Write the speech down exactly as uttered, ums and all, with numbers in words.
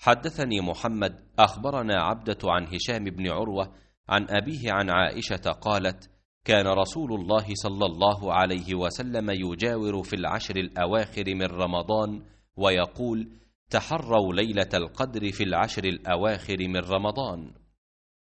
حدثني محمد أخبرنا عبدة عن هشام بن عروة عن أبيه عن عائشة قالت: كان رسول الله صلى الله عليه وسلم يجاور في العشر الأواخر من رمضان ويقول: تحروا ليلة القدر في العشر الأواخر من رمضان.